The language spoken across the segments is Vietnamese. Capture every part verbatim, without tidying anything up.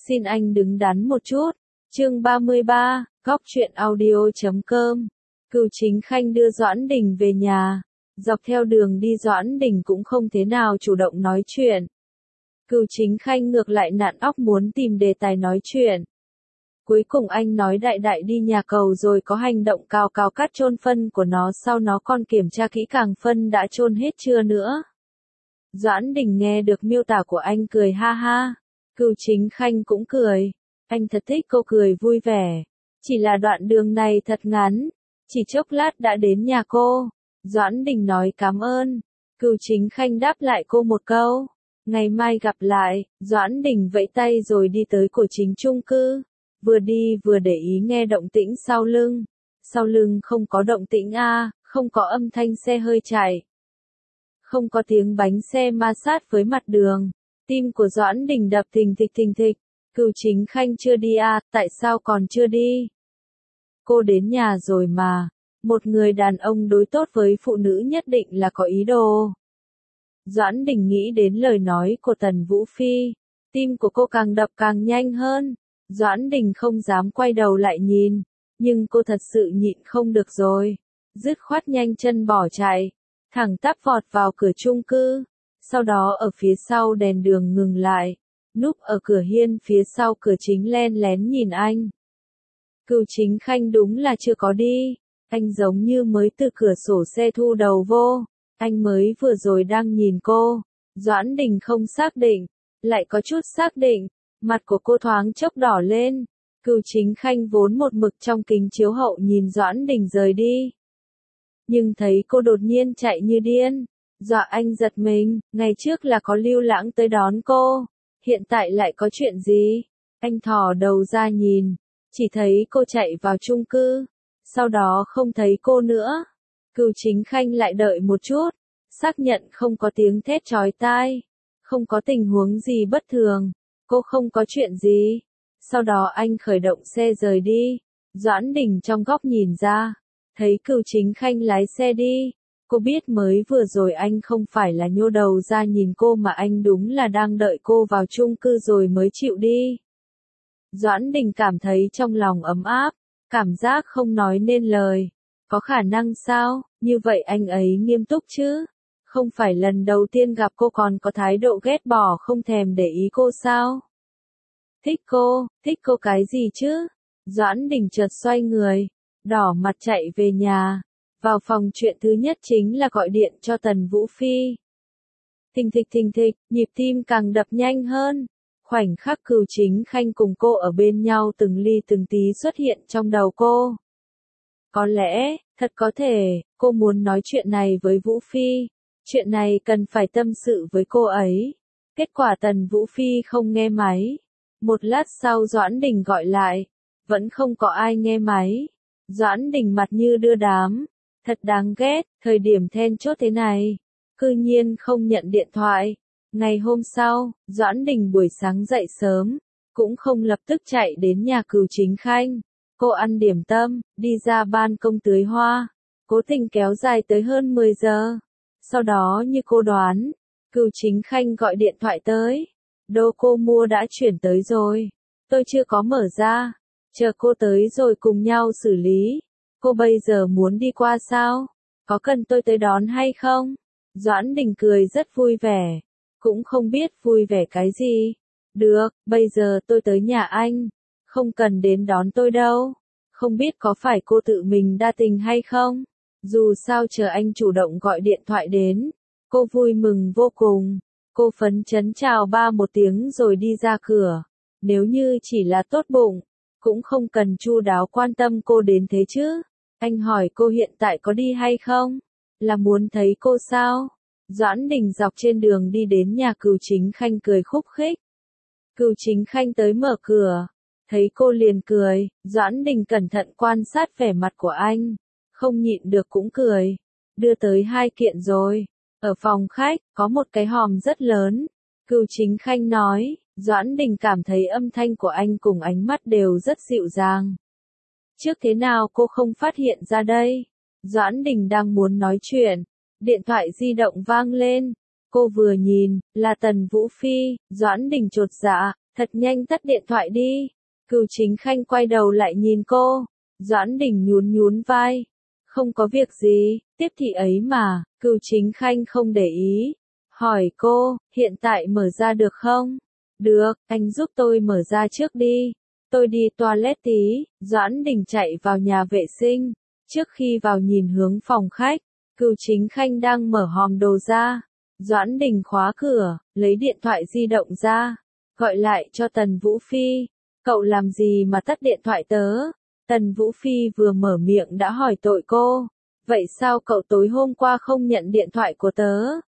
Xin anh đứng đắn một chút. Chương ba mươi ba, góc truyện audio chấm com. Cửu Chính Khanh đưa Doãn Đình về nhà. Dọc theo đường đi Doãn Đình cũng không thế nào chủ động nói chuyện. Cửu Chính Khanh ngược lại nặn óc muốn tìm đề tài nói chuyện. Cuối cùng anh nói đại đại đi nhà cầu rồi có hành động cào cào cắt chôn phân của nó, sau nó còn kiểm tra kỹ càng phân đã chôn hết chưa nữa. Doãn Đình nghe được miêu tả của anh cười ha ha. Cửu Chính Khanh cũng cười. Anh thật thích cô cười vui vẻ. Chỉ là đoạn đường này thật ngắn. Chỉ chốc lát đã đến nhà cô. Doãn Đình nói cảm ơn. Cửu Chính Khanh đáp lại cô một câu. Ngày mai gặp lại. Doãn Đình vẫy tay rồi đi tới cổ chính chung cư. Vừa đi vừa để ý nghe động tĩnh sau lưng. Sau lưng không có động tĩnh a, không có âm thanh xe hơi chạy. Không có tiếng bánh xe ma sát với mặt đường. Tim của Doãn Đình đập thình thịch thình thịch. Cửu Chính Khanh chưa đi à, tại sao còn chưa đi? Cô đến nhà rồi mà. Một người đàn ông đối tốt với phụ nữ nhất định là có ý đồ. Doãn Đình nghĩ đến lời nói của Tần Vũ Phi. Tim của cô càng đập càng nhanh hơn. Doãn Đình không dám quay đầu lại nhìn. Nhưng cô thật sự nhịn không được rồi. Dứt khoát nhanh chân bỏ chạy. Thẳng tắp vọt vào cửa chung cư. Sau đó ở phía sau đèn đường ngừng lại. Núp ở cửa hiên phía sau cửa chính len lén nhìn anh. Cửu Chính Khanh đúng là chưa có đi. Anh giống như mới từ cửa sổ xe thu đầu vô. Anh mới vừa rồi đang nhìn cô. Doãn Đình không xác định. Lại có chút xác định. Mặt của cô thoáng chốc đỏ lên. Cửu Chính Khanh vốn một mực trong kính chiếu hậu nhìn Doãn Đình rời đi. Nhưng thấy cô đột nhiên chạy như điên. Dọa anh giật mình. Ngày trước là có Lưu Lãng tới đón cô. Hiện tại lại có chuyện gì? Anh thò đầu ra nhìn. Chỉ thấy cô chạy vào chung cư. Sau đó không thấy cô nữa. Cửu Chính Khanh lại đợi một chút. Xác nhận không có tiếng thét chói tai. Không có tình huống gì bất thường. Cô không có chuyện gì. Sau đó anh khởi động xe rời đi. Doãn Đình trong góc nhìn ra. Thấy Cửu Chính Khanh lái xe đi. Cô biết mới vừa rồi anh không phải là nhô đầu ra nhìn cô mà anh đúng là đang đợi cô vào chung cư rồi mới chịu đi. Doãn Đình cảm thấy trong lòng ấm áp, cảm giác không nói nên lời. Có khả năng sao, như vậy anh ấy nghiêm túc chứ? Không phải lần đầu tiên gặp cô còn có thái độ ghét bỏ không thèm để ý cô sao? Thích cô, thích cô cái gì chứ? Doãn Đình chợt xoay người, đỏ mặt chạy về nhà. Vào phòng chuyện thứ nhất chính là gọi điện cho Tần Vũ Phi. Thình thịch thình thịch, nhịp tim càng đập nhanh hơn. Khoảnh khắc Cửu Chính Khanh cùng cô ở bên nhau từng ly từng tí xuất hiện trong đầu cô. Có lẽ, thật có thể, cô muốn nói chuyện này với Vũ Phi. Chuyện này cần phải tâm sự với cô ấy. Kết quả Tần Vũ Phi không nghe máy. Một lát sau Doãn Đình gọi lại. Vẫn không có ai nghe máy. Doãn Đình mặt như đưa đám. Thật đáng ghét, thời điểm then chốt thế này. Cư nhiên không nhận điện thoại. Ngày hôm sau, Doãn Đình buổi sáng dậy sớm. Cũng không lập tức chạy đến nhà Cửu Chính Khanh. Cô ăn điểm tâm, đi ra ban công tưới hoa. Cố tình kéo dài tới hơn mười giờ. Sau đó như cô đoán, Cửu Chính Khanh gọi điện thoại tới. Đồ cô mua đã chuyển tới rồi. Tôi chưa có mở ra. Chờ cô tới rồi cùng nhau xử lý. Cô bây giờ muốn đi qua sao? Có cần tôi tới đón hay không? Doãn Đình cười rất vui vẻ. Cũng không biết vui vẻ cái gì. Được, bây giờ tôi tới nhà anh. Không cần đến đón tôi đâu. Không biết có phải cô tự mình đa tình hay không? Dù sao chờ anh chủ động gọi điện thoại đến. Cô vui mừng vô cùng. Cô phấn chấn chào ba một tiếng rồi đi ra cửa. Nếu như chỉ là tốt bụng, cũng không cần chu đáo quan tâm cô đến thế chứ. Anh hỏi cô hiện tại có đi hay không? Là muốn thấy cô sao? Doãn Đình dọc trên đường đi đến nhà Cửu Chính Khanh cười khúc khích. Cửu Chính Khanh tới mở cửa. Thấy cô liền cười. Doãn Đình cẩn thận quan sát vẻ mặt của anh. Không nhịn được cũng cười. Đưa tới hai kiện rồi. Ở phòng khách, có một cái hòm rất lớn. Cửu Chính Khanh nói. Doãn Đình cảm thấy âm thanh của anh cùng ánh mắt đều rất dịu dàng. Trước thế nào cô không phát hiện ra đây? Doãn Đình đang muốn nói chuyện. Điện thoại di động vang lên. Cô vừa nhìn, là Tần Vũ Phi. Doãn Đình chột dạ. Thật nhanh tắt điện thoại đi. Cửu Chính Khanh quay đầu lại nhìn cô. Doãn Đình nhún nhún vai. Không có việc gì, tiếp thị ấy mà. Cửu Chính Khanh không để ý. Hỏi cô, hiện tại mở ra được không? Được, anh giúp tôi mở ra trước đi. Tôi đi toilet tí. Doãn Đình chạy vào nhà vệ sinh. Trước khi vào nhìn hướng phòng khách, Cửu Chính Khanh đang mở hòm đồ ra. Doãn Đình khóa cửa, lấy điện thoại di động ra. Gọi lại cho Tần Vũ Phi. Cậu làm gì mà tắt điện thoại tớ? Tần Vũ Phi vừa mở miệng đã hỏi tội cô. Vậy sao cậu tối hôm qua không nhận điện thoại của tớ?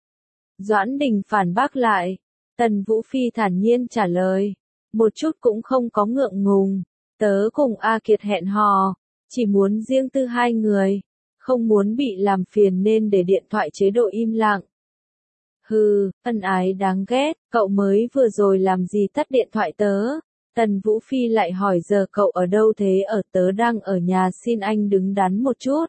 Doãn Đình phản bác lại. Tần Vũ Phi thản nhiên trả lời. Một chút cũng không có ngượng ngùng. Tớ cùng A Kiệt hẹn hò. Chỉ muốn riêng tư hai người. Không muốn bị làm phiền nên để điện thoại chế độ im lặng. Hừ, ân ái đáng ghét, cậu mới vừa rồi làm gì tắt điện thoại tớ? Tần Vũ Phi lại hỏi giờ cậu ở đâu thế? Ở tớ đang ở nhà, xin anh đứng đắn một chút.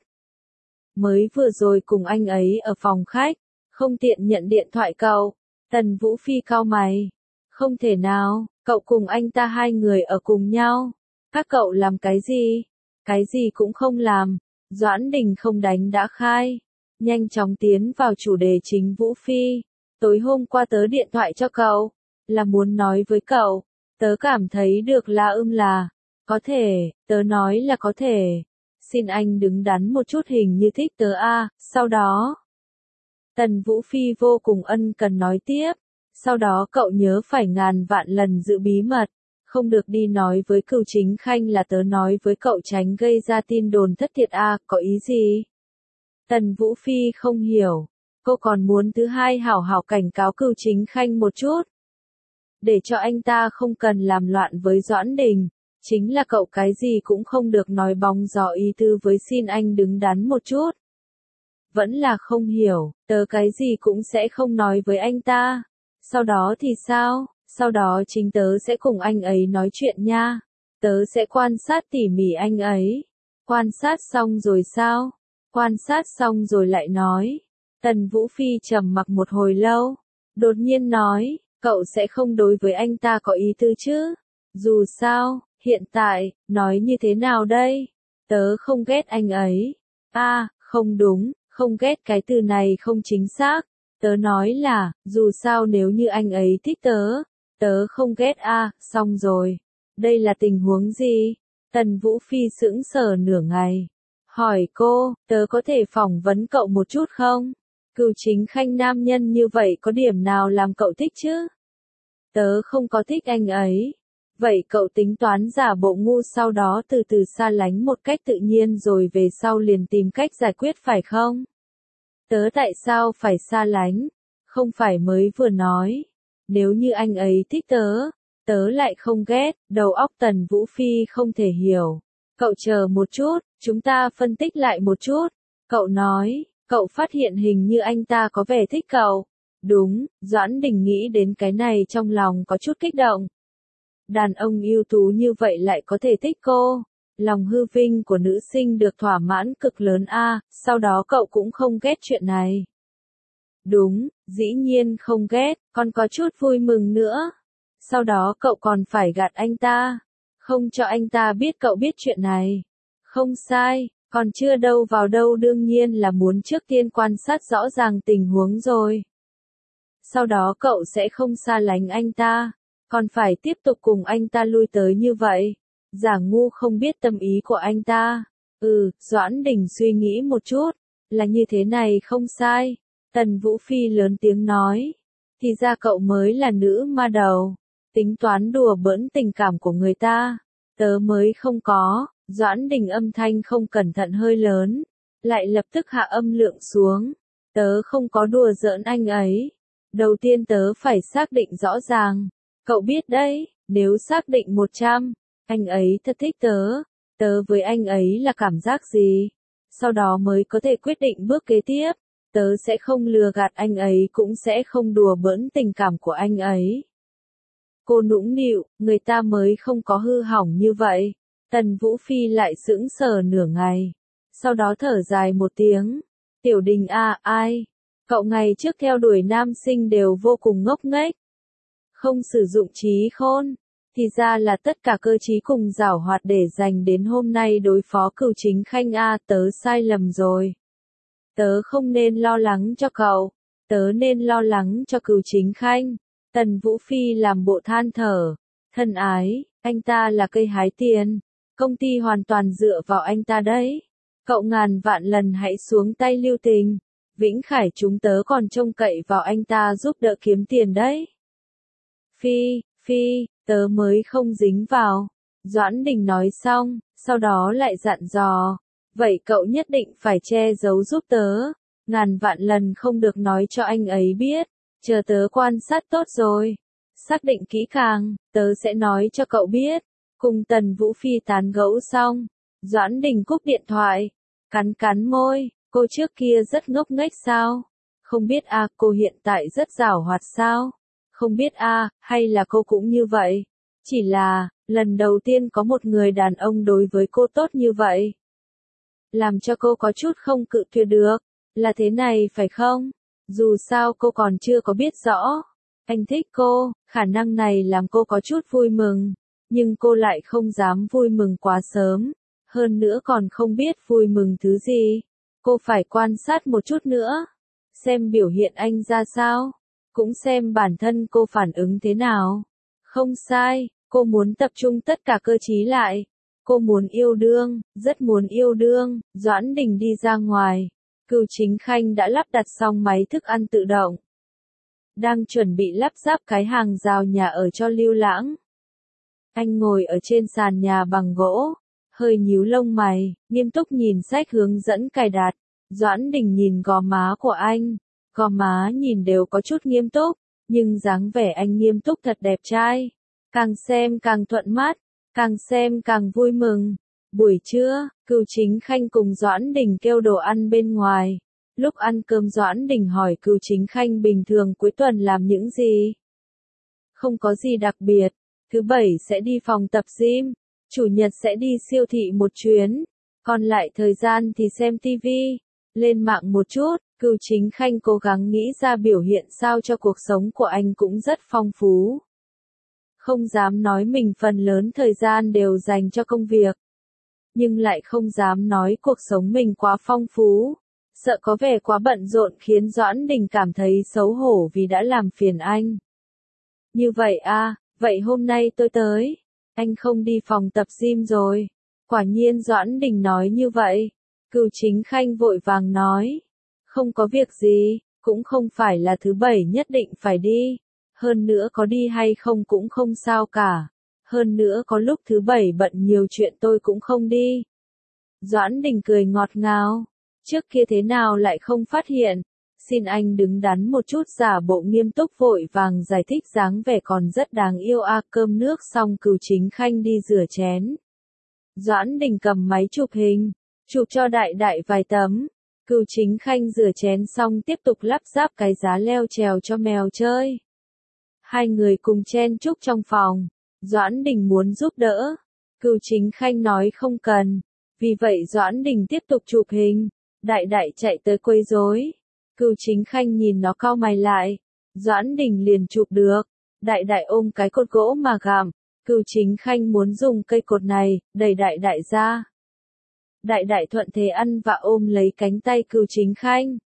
Mới vừa rồi cùng anh ấy ở phòng khách, không tiện nhận điện thoại cậu. Tần Vũ Phi cau mày. Không thể nào, cậu cùng anh ta hai người ở cùng nhau. Các cậu làm cái gì? Cái gì cũng không làm. Doãn Đình không đánh đã khai. Nhanh chóng tiến vào chủ đề chính. Vũ Phi, tối hôm qua tớ điện thoại cho cậu, là muốn nói với cậu, tớ cảm thấy được là ưm là, có thể, tớ nói là có thể, xin anh đứng đắn một chút, hình như thích tớ a. Sau đó, Tần Vũ Phi vô cùng ân cần nói tiếp, sau đó cậu nhớ phải ngàn vạn lần giữ bí mật, không được đi nói với Cửu Chính Khanh là tớ nói với cậu, tránh gây ra tin đồn thất thiệt a. Có ý gì? Tần Vũ Phi không hiểu, cô còn muốn thứ hai hảo hảo cảnh cáo Cửu Chính Khanh một chút. Để cho anh ta không cần làm loạn với Doãn Đình, chính là cậu cái gì cũng không được nói bóng gió ý tư với xin anh đứng đắn một chút. Vẫn là không hiểu, tớ cái gì cũng sẽ không nói với anh ta. Sau đó thì sao? Sau đó chính tớ sẽ cùng anh ấy nói chuyện nha. Tớ sẽ quan sát tỉ mỉ anh ấy. Quan sát xong rồi sao? Quan sát xong rồi lại nói. Tần Vũ Phi trầm mặc một hồi lâu, đột nhiên nói, cậu sẽ không đối với anh ta có ý tư chứ? Dù sao, hiện tại, nói như thế nào đây? Tớ không ghét anh ấy. A, à, không đúng, không ghét cái từ này không chính xác. Tớ nói là, dù sao nếu như anh ấy thích tớ, tớ không ghét a. À, xong rồi. Đây là tình huống gì? Tần Vũ Phi sững sờ nửa ngày. Hỏi cô, tớ có thể phỏng vấn cậu một chút không? Cửu Chính Khanh nam nhân như vậy có điểm nào làm cậu thích chứ? Tớ không có thích anh ấy. Vậy cậu tính toán giả bộ ngu sau đó từ từ xa lánh một cách tự nhiên rồi về sau liền tìm cách giải quyết phải không? Tớ tại sao phải xa lánh? Không phải mới vừa nói. Nếu như anh ấy thích tớ, tớ lại không ghét. Đầu óc Tần Vũ Phi không thể hiểu. Cậu chờ một chút, chúng ta phân tích lại một chút. Cậu nói, cậu phát hiện hình như anh ta có vẻ thích cậu. Đúng, Doãn Đình nghĩ đến cái này trong lòng có chút kích động. Đàn ông ưu tú như vậy lại có thể thích cô. Lòng hư vinh của nữ sinh được thỏa mãn cực lớn a. À, sau đó cậu cũng không ghét chuyện này. Đúng, dĩ nhiên không ghét, còn có chút vui mừng nữa. Sau đó cậu còn phải gạt anh ta. Không cho anh ta biết cậu biết chuyện này. Không sai, còn chưa đâu vào đâu, đương nhiên là muốn trước tiên quan sát rõ ràng tình huống rồi. Sau đó cậu sẽ không xa lánh anh ta, còn phải tiếp tục cùng anh ta lui tới như vậy. Giả ngu không biết tâm ý của anh ta. Ừ, Doãn Đình suy nghĩ một chút, là như thế này không sai. Tần Vũ Phi lớn tiếng nói. Thì ra cậu mới là nữ ma đầu. Tính toán đùa bỡn tình cảm của người ta. Tớ mới không có. Doãn Đình âm thanh không cẩn thận hơi lớn. Lại lập tức hạ âm lượng xuống. Tớ không có đùa giỡn anh ấy. Đầu tiên tớ phải xác định rõ ràng. Cậu biết đấy, nếu xác định một trăm, anh ấy thật thích tớ. Tớ với anh ấy là cảm giác gì? Sau đó mới có thể quyết định bước kế tiếp. Tớ sẽ không lừa gạt anh ấy, cũng sẽ không đùa bỡn tình cảm của anh ấy. Cô nũng nịu, người ta mới không có hư hỏng như vậy. Tần Vũ Phi lại sững sờ nửa ngày. Sau đó thở dài một tiếng. Tiểu Đình a, à, ai? Cậu ngày trước theo đuổi nam sinh đều vô cùng ngốc nghếch. không sử dụng trí khôn, thì ra là tất cả cơ trí cùng giảo hoạt để dành đến hôm nay đối phó Cửu Chính Khanh a, tớ sai lầm rồi. Tớ không nên lo lắng cho cậu, tớ nên lo lắng cho Cửu Chính Khanh. Tần Vũ Phi làm bộ than thở, thân ái, anh ta là cây hái tiền, công ty hoàn toàn dựa vào anh ta đấy. Cậu ngàn vạn lần hãy xuống tay lưu tình, Vĩnh Khải chúng tớ còn trông cậy vào anh ta giúp đỡ kiếm tiền đấy. Phi, Phi, tớ mới không dính vào. Doãn Đình nói xong, sau đó lại dặn dò, vậy cậu nhất định phải che giấu giúp tớ, ngàn vạn lần không được nói cho anh ấy biết, chờ tớ quan sát tốt rồi, xác định kỹ càng, tớ sẽ nói cho cậu biết. Cùng Tần Vũ Phi tán gẫu xong, Doãn Đình cúp điện thoại, cắn cắn môi, cô trước kia rất ngốc nghếch sao? Không biết à, cô hiện tại rất giảo hoạt sao? Không biết à, hay là cô cũng như vậy? Chỉ là, lần đầu tiên có một người đàn ông đối với cô tốt như vậy. Làm cho cô có chút không cự tuyệt được, là thế này phải không? Dù sao cô còn chưa có biết rõ. Anh thích cô, khả năng này làm cô có chút vui mừng, nhưng cô lại không dám vui mừng quá sớm, hơn nữa còn không biết vui mừng thứ gì. Cô phải quan sát một chút nữa, xem biểu hiện anh ra sao, cũng xem bản thân cô phản ứng thế nào. Không sai, cô muốn tập trung tất cả cơ trí lại. Cô muốn yêu đương, rất muốn yêu đương. Doãn Đình đi ra ngoài, Cửu Chính Khanh đã lắp đặt xong máy thức ăn tự động, đang chuẩn bị lắp ráp cái hàng rào nhà ở cho Lưu Lãng. Anh ngồi ở trên sàn nhà bằng gỗ, hơi nhíu lông mày, nghiêm túc nhìn sách hướng dẫn cài đặt. Doãn Đình nhìn gò má của anh, gò má nhìn đều có chút nghiêm túc, nhưng dáng vẻ anh nghiêm túc thật đẹp trai. Càng xem càng thuận mắt, càng xem càng vui mừng. Buổi trưa, Cửu Chính Khanh cùng Doãn Đình kêu đồ ăn bên ngoài. Lúc ăn cơm Doãn Đình hỏi Cửu Chính Khanh bình thường cuối tuần làm những gì. Không có gì đặc biệt, thứ bảy sẽ đi phòng tập gym, chủ nhật sẽ đi siêu thị một chuyến, còn lại thời gian thì xem tivi, lên mạng một chút. Cửu Chính Khanh cố gắng nghĩ ra biểu hiện sao cho cuộc sống của anh cũng rất phong phú. Không dám nói mình phần lớn thời gian đều dành cho công việc, nhưng lại không dám nói cuộc sống mình quá phong phú, sợ có vẻ quá bận rộn khiến Doãn Đình cảm thấy xấu hổ vì đã làm phiền anh. Như vậy à, vậy hôm nay tôi tới, anh không đi phòng tập gym rồi. Quả nhiên Doãn Đình nói như vậy. Cửu Chính Khanh vội vàng nói, không có việc gì, cũng không phải là thứ bảy nhất định phải đi, hơn nữa có đi hay không cũng không sao cả, hơn nữa có lúc thứ bảy bận nhiều chuyện tôi cũng không đi. Doãn Đình cười ngọt ngào, trước kia thế nào lại không phát hiện, xin anh đứng đắn một chút, giả bộ nghiêm túc vội vàng giải thích dáng vẻ còn rất đáng yêu a. Cơm nước xong Cửu Chính Khanh đi rửa chén. Doãn Đình cầm máy chụp hình, chụp cho đại đại vài tấm. Cửu Chính Khanh rửa chén xong tiếp tục lắp ráp cái giá leo trèo cho mèo chơi. Hai người cùng chen chúc trong phòng. Doãn Đình muốn giúp đỡ, Cửu Chính Khanh nói không cần, vì vậy Doãn Đình tiếp tục chụp hình. Đại đại chạy tới quấy rối, Cửu Chính Khanh nhìn nó cau mày lại, Doãn Đình liền chụp được. Đại đại ôm cái cột gỗ mà gặm, Cửu Chính Khanh muốn dùng cây cột này đẩy đại đại ra. Đại đại thuận thế ăn và ôm lấy cánh tay Cửu Chính Khanh.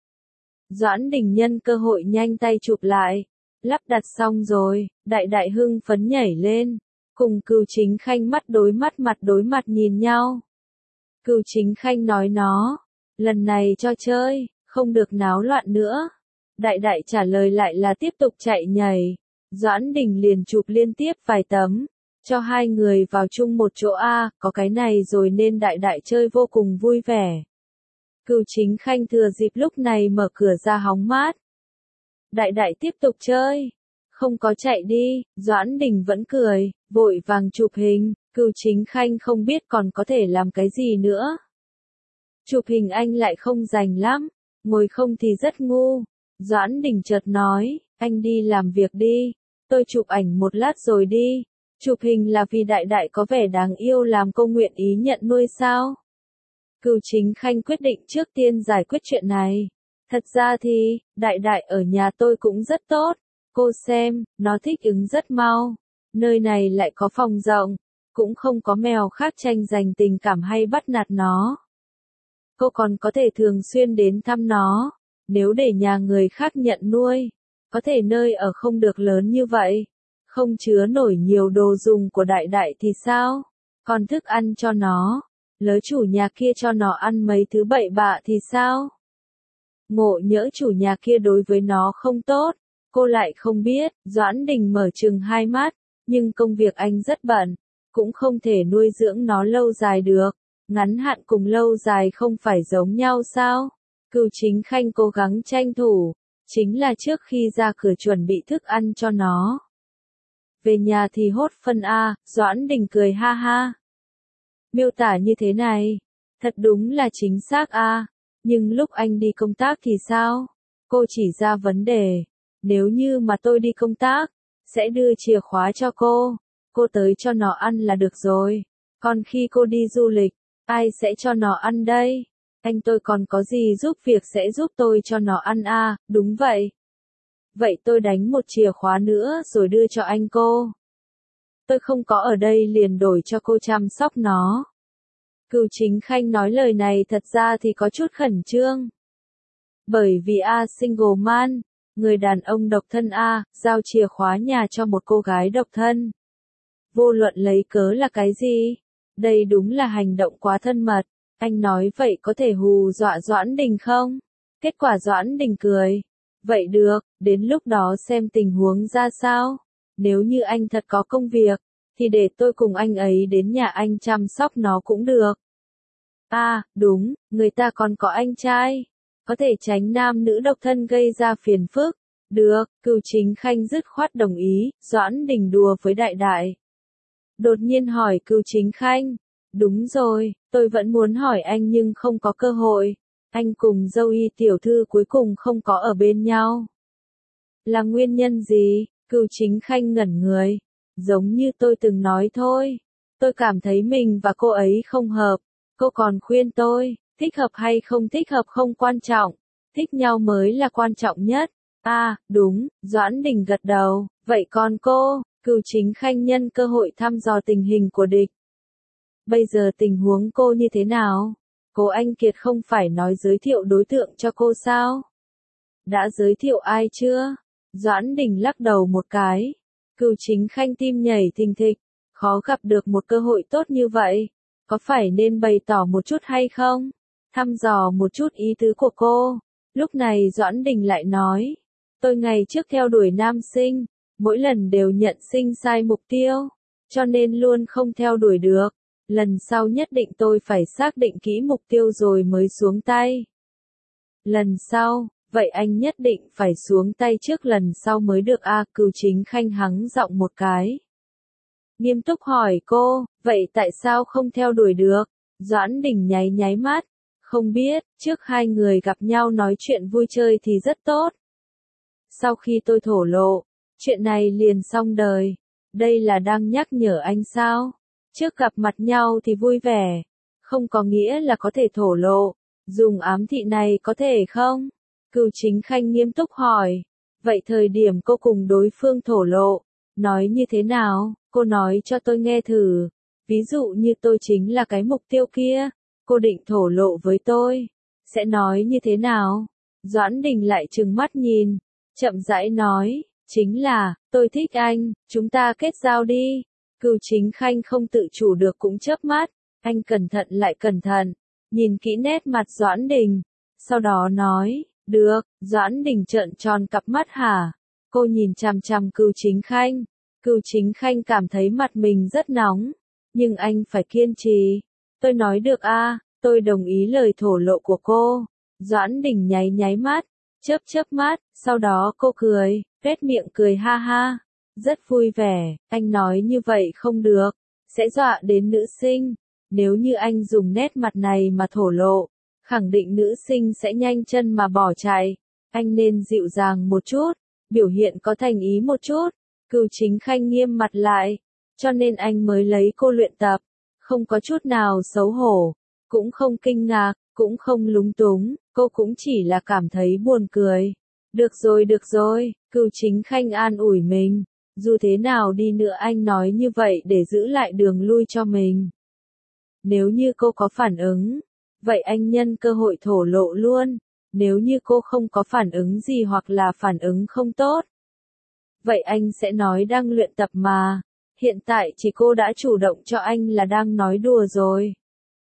Doãn Đình nhân cơ hội nhanh tay chụp lại. Lắp đặt xong rồi, đại đại hưng phấn nhảy lên, cùng Cửu Chính Khanh mắt đối mắt mặt đối mặt nhìn nhau. Cửu Chính Khanh nói nó, lần này cho chơi, không được náo loạn nữa. Đại đại trả lời lại là tiếp tục chạy nhảy. Doãn Đình liền chụp liên tiếp vài tấm, cho hai người vào chung một chỗ a, có cái này rồi nên đại đại chơi vô cùng vui vẻ. Cửu Chính Khanh thừa dịp lúc này mở cửa ra hóng mát. Đại đại tiếp tục chơi, không có chạy đi. Doãn Đình vẫn cười, vội vàng chụp hình. Cửu Chính Khanh không biết còn có thể làm cái gì nữa. Chụp hình anh lại không rành lắm, ngồi không thì rất ngu. Doãn Đình chợt nói, anh đi làm việc đi, tôi chụp ảnh một lát rồi đi. Chụp hình là vì đại đại có vẻ đáng yêu làm cô nguyện ý nhận nuôi sao? Cửu Chính Khanh quyết định trước tiên giải quyết chuyện này. Thật ra thì, đại đại ở nhà tôi cũng rất tốt, Cô xem, nó thích ứng rất mau. Nơi này lại có phòng rộng, cũng không có mèo khác tranh giành tình cảm hay bắt nạt nó. Cô còn có thể thường xuyên đến thăm nó. Nếu để nhà người khác nhận nuôi, có thể nơi ở không được lớn như vậy, không chứa nổi nhiều đồ dùng của đại đại thì sao? Còn thức ăn cho nó, lỡ chủ nhà kia cho nó ăn mấy thứ bậy bạ thì sao? Ngộ nhỡ chủ nhà kia đối với nó không tốt, cô lại không biết. Doãn Đình mở trừng hai mắt, nhưng công việc anh rất bận, cũng không thể nuôi dưỡng nó lâu dài được. Ngắn hạn cùng lâu dài không phải giống nhau sao? Cửu Chính Khanh cố gắng tranh thủ, chính là trước khi ra cửa chuẩn bị thức ăn cho nó. Về nhà thì hốt phân a, Doãn Đình cười ha ha. Miêu tả như thế này, thật đúng là chính xác a, nhưng lúc anh đi công tác thì sao? Cô chỉ ra vấn đề, nếu như mà tôi đi công tác, sẽ đưa chìa khóa cho cô, cô tới cho nó ăn là được rồi. Còn khi cô đi du lịch, ai sẽ cho nó ăn đây? Anh tôi còn có gì giúp việc sẽ giúp tôi cho nó ăn à, đúng vậy. Vậy tôi đánh một chìa khóa nữa rồi đưa cho anh cô. Tôi không có ở đây liền đổi cho cô chăm sóc nó. Cửu Chính Khanh nói lời này thật ra thì có chút khẩn trương. Bởi vì A single man, người đàn ông độc thân A, giao chìa khóa nhà cho một cô gái độc thân. Vô luận lấy cớ là cái gì? Đây đúng là hành động quá thân mật. Anh nói vậy có thể hù dọa Doãn Đình không? Kết quả Doãn Đình cười. Vậy được, đến lúc đó xem tình huống ra sao. Nếu như anh thật có công việc, thì để tôi cùng anh ấy đến nhà anh chăm sóc nó cũng được. À, đúng, người ta còn có anh trai. Có thể tránh nam nữ độc thân gây ra phiền phức. Được, Cửu Chính Khanh dứt khoát đồng ý. Doãn Đình đùa với đại đại. Đột nhiên hỏi Cửu Chính Khanh. Đúng rồi, tôi vẫn muốn hỏi anh nhưng không có cơ hội. Anh cùng dâu y tiểu thư cuối cùng không có ở bên nhau. Là nguyên nhân gì? Cửu Chính Khanh ngẩn người. Giống như tôi từng nói thôi. Tôi cảm thấy mình và cô ấy không hợp. Cô còn khuyên tôi, thích hợp hay không thích hợp không quan trọng. Thích nhau mới là quan trọng nhất. À, đúng, Doãn Đình gật đầu. Vậy còn cô? Cửu Chính Khanh nhân cơ hội thăm dò tình hình của địch. Bây giờ tình huống cô như thế nào? Cố Anh Kiệt không phải nói giới thiệu đối tượng cho cô sao? Đã giới thiệu ai chưa? Doãn Đình lắc đầu một cái. Cửu Chính Khanh tim nhảy thình thịch. Khó gặp được một cơ hội tốt như vậy. Có phải nên bày tỏ một chút hay không? Thăm dò một chút ý tứ của cô. Lúc này Doãn Đình lại nói. Tôi ngày trước theo đuổi nam sinh. Mỗi lần đều nhận sinh sai mục tiêu. Cho nên luôn không theo đuổi được. Lần sau nhất định tôi phải xác định kỹ mục tiêu rồi mới xuống tay. Lần sau, vậy anh nhất định phải xuống tay trước lần sau mới được a. Cửu Chính Khanh hắng giọng một cái. Nghiêm túc hỏi cô, vậy tại sao không theo đuổi được? Doãn Đình nháy nháy mắt. Không biết, trước hai người gặp nhau nói chuyện vui chơi thì rất tốt. Sau khi tôi thổ lộ, chuyện này liền xong đời. Đây là đang nhắc nhở anh sao? Trước gặp mặt nhau thì vui vẻ, không có nghĩa là có thể thổ lộ. Dùng ám thị này có thể không? Cửu Chính Khanh nghiêm túc hỏi. Vậy thời điểm cô cùng đối phương thổ lộ, nói như thế nào? Cô nói cho tôi nghe thử. Ví dụ như tôi chính là cái mục tiêu kia, cô định thổ lộ với tôi, sẽ nói như thế nào? Doãn Đình lại trừng mắt nhìn, chậm rãi nói, chính là, tôi thích anh, chúng ta kết giao đi. Cửu Chính Khanh không tự chủ được cũng chớp mắt, anh cẩn thận lại cẩn thận, nhìn kỹ nét mặt Doãn Đình, sau đó nói, được. Doãn Đình trợn tròn cặp mắt hả? Cô nhìn chằm chằm Cửu Chính Khanh, Cửu Chính Khanh cảm thấy mặt mình rất nóng, nhưng anh phải kiên trì. Tôi nói được a, tôi đồng ý lời thổ lộ của cô. Doãn Đình nháy nháy mắt, chớp chớp mắt, sau đó cô cười, tuét miệng cười ha ha. Rất vui vẻ, anh nói như vậy không được, sẽ dọa đến nữ sinh. Nếu như anh dùng nét mặt này mà thổ lộ, khẳng định nữ sinh sẽ nhanh chân mà bỏ chạy. Anh nên dịu dàng một chút, biểu hiện có thành ý một chút. Cửu Chính Khanh nghiêm mặt lại, cho nên anh mới lấy cô luyện tập. Không có chút nào xấu hổ, cũng không kinh ngạc, cũng không lúng túng, cô cũng chỉ là cảm thấy buồn cười. Được rồi được rồi, Cửu Chính Khanh an ủi mình. Dù thế nào đi nữa anh nói như vậy để giữ lại đường lui cho mình. Nếu như cô có phản ứng, vậy anh nhân cơ hội thổ lộ luôn. Nếu như cô không có phản ứng gì hoặc là phản ứng không tốt, vậy anh sẽ nói đang luyện tập mà. Hiện tại chỉ cô đã chủ động cho anh là đang nói đùa rồi.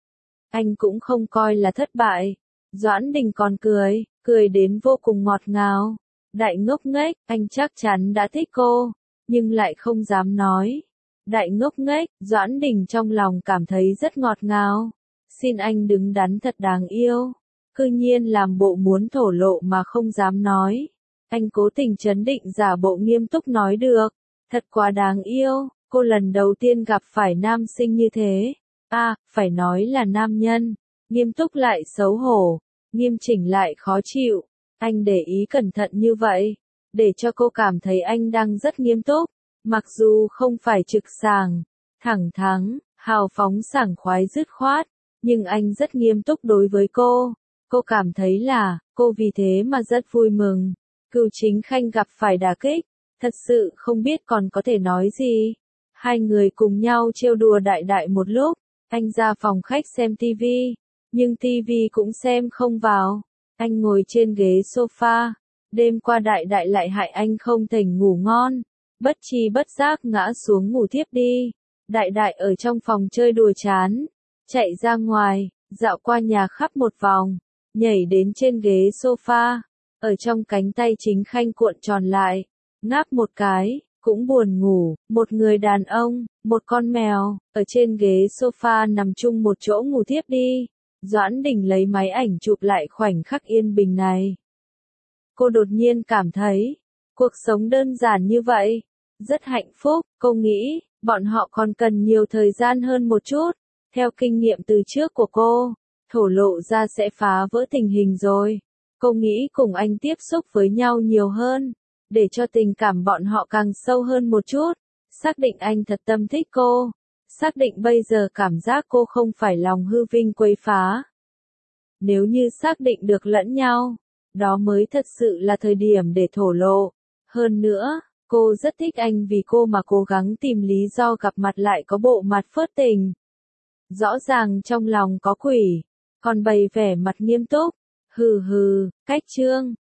Anh cũng không coi là thất bại. Doãn Đình còn cười, cười đến vô cùng ngọt ngào. Đại ngốc nghếch, anh chắc chắn đã thích cô, nhưng lại không dám nói. Đại ngốc nghếch, Doãn Đình trong lòng cảm thấy rất ngọt ngào. Xin anh đứng đắn thật đáng yêu. Cư nhiên làm bộ muốn thổ lộ mà không dám nói. Anh cố tình trấn định giả bộ nghiêm túc nói được. Thật quá đáng yêu, cô lần đầu tiên gặp phải nam sinh như thế. À, phải nói là nam nhân. Nghiêm túc lại xấu hổ, nghiêm chỉnh lại khó chịu. Anh để ý cẩn thận như vậy, để cho cô cảm thấy anh đang rất nghiêm túc. Mặc dù không phải trực sàng, thẳng thắn, hào phóng sảng khoái dứt khoát, nhưng anh rất nghiêm túc đối với cô. Cô cảm thấy là, cô vì thế mà rất vui mừng. Cửu Chính Khanh gặp phải đả kích, thật sự không biết còn có thể nói gì. Hai người cùng nhau trêu đùa đại đại một lúc, anh ra phòng khách xem tivi, nhưng tivi cũng xem không vào. Anh ngồi trên ghế sofa, đêm qua đại đại lại hại anh không tỉnh ngủ ngon, bất tri bất giác ngã xuống ngủ thiếp đi. Đại đại ở trong phòng chơi đùa chán, chạy ra ngoài, dạo qua nhà khắp một vòng, nhảy đến trên ghế sofa, ở trong cánh tay Chính Khanh cuộn tròn lại, ngáp một cái, cũng buồn ngủ. Một người đàn ông, một con mèo, ở trên ghế sofa nằm chung một chỗ ngủ thiếp đi. Doãn Đình lấy máy ảnh chụp lại khoảnh khắc yên bình này. Cô đột nhiên cảm thấy, cuộc sống đơn giản như vậy, rất hạnh phúc. Cô nghĩ, bọn họ còn cần nhiều thời gian hơn một chút. Theo kinh nghiệm từ trước của cô, thổ lộ ra sẽ phá vỡ tình hình rồi. Cô nghĩ cùng anh tiếp xúc với nhau nhiều hơn, để cho tình cảm bọn họ càng sâu hơn một chút. Xác định anh thật tâm thích cô. Xác định bây giờ cảm giác cô không phải lòng hư vinh quấy phá. Nếu như xác định được lẫn nhau, đó mới thật sự là thời điểm để thổ lộ. Hơn nữa, cô rất thích anh vì cô mà cố gắng tìm lý do gặp mặt lại có bộ mặt phớt tình. Rõ ràng trong lòng có quỷ, còn bày vẻ mặt nghiêm túc. Hừ hừ, cách chương.